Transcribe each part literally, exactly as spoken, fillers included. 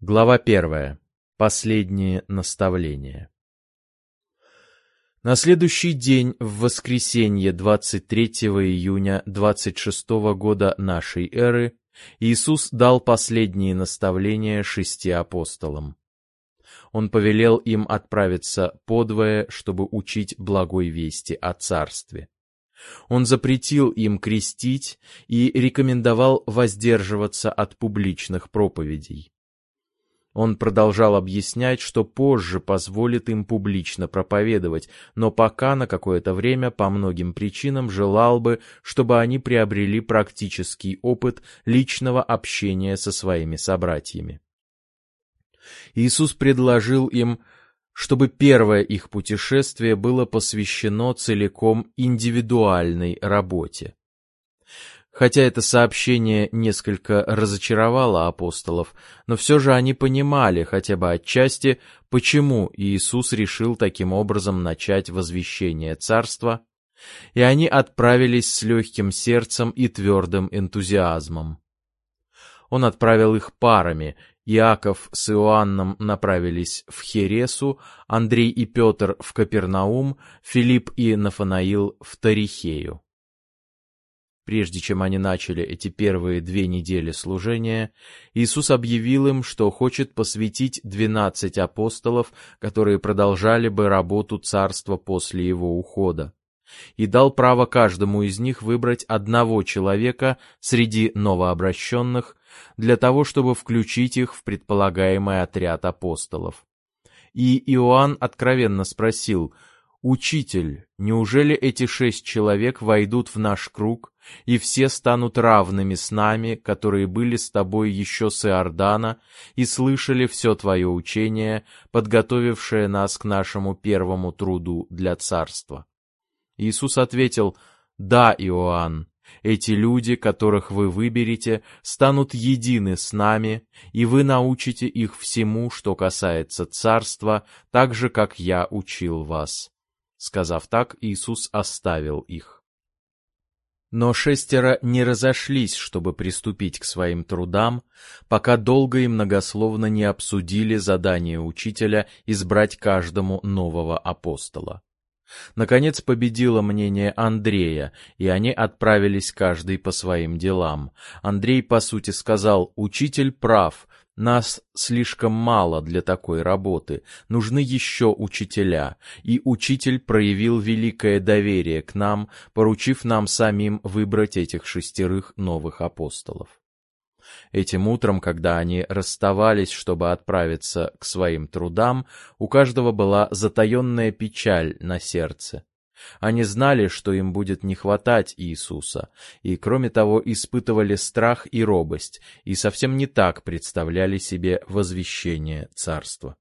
Глава первая. Последние наставления. На следующий день, в воскресенье двадцать третьего июня двадцать шестого года нашей эры, Иисус дал последние наставления шести апостолам. Он повелел им отправиться подвое, чтобы учить благой вести о Царстве. Он запретил им крестить и рекомендовал воздерживаться от публичных проповедей. Он продолжал объяснять, что позже позволит им публично проповедовать, но пока на какое-то время по многим причинам желал бы, чтобы они приобрели практический опыт личного общения со своими собратьями. Иисус предложил им, чтобы первое их путешествие было посвящено целиком индивидуальной работе. Хотя это сообщение несколько разочаровало апостолов, но все же они понимали, хотя бы отчасти, почему Иисус решил таким образом начать возвещение Царства, и они отправились с легким сердцем и твердым энтузиазмом. Он отправил их парами. Иаков с Иоанном направились в Хересу, Андрей и Петр в Капернаум, Филипп и Нафанаил в Тарихею. Прежде чем они начали эти первые две недели служения, Иисус объявил им, что хочет посвятить двенадцать апостолов, которые продолжали бы работу Царства после его ухода, и дал право каждому из них выбрать одного человека среди новообращенных для того, чтобы включить их в предполагаемый отряд апостолов. И Иоанн откровенно спросил: «Учитель, неужели эти шесть человек войдут в наш круг, и все станут равными с нами, которые были с тобой еще с Иордана и слышали все твое учение, подготовившее нас к нашему первому труду для царства?» Иисус ответил: «Да, Иоанн, эти люди, которых вы выберете, станут едины с нами, и вы научите их всему, что касается царства, так же, как я учил вас». Сказав так, Иисус оставил их. Но шестеро не разошлись, чтобы приступить к своим трудам, пока долго и многословно не обсудили задание учителя избрать каждому нового апостола. Наконец победило мнение Андрея, и они отправились каждый по своим делам. Андрей, по сути, сказал: «Учитель прав, нас слишком мало для такой работы, нужны еще учителя». И учитель проявил великое доверие к нам, поручив нам самим выбрать этих шестерых новых апостолов. Этим утром, когда они расставались, чтобы отправиться к своим трудам, у каждого была затаенная печаль на сердце. Они знали, что им будет не хватать Иисуса, и, кроме того, испытывали страх и робость, и совсем не так представляли себе возвещение Царства.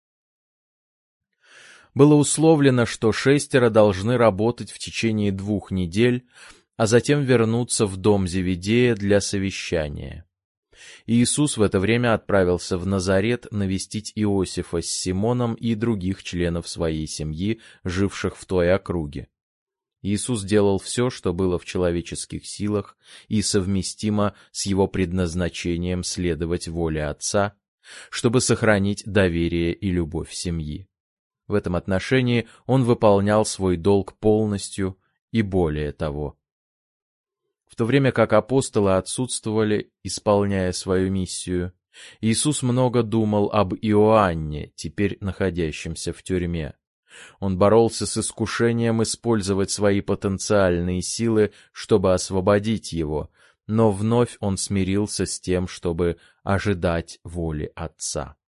Было условлено, что шестеро должны работать в течение двух недель, а затем вернуться в дом Зеведея для совещания. Иисус в это время отправился в Назарет навестить Иосифа с Симоном и других членов своей семьи, живших в той округе. Иисус делал все, что было в человеческих силах и совместимо с его предназначением следовать воле Отца, чтобы сохранить доверие и любовь семьи. В этом отношении он выполнял свой долг полностью и более того. В то время как апостолы отсутствовали, исполняя свою миссию, Иисус много думал об Иоанне, теперь находящемся в тюрьме. Он боролся с искушением использовать свои потенциальные силы, чтобы освободить его, но вновь он смирился с тем, чтобы ожидать воли Отца.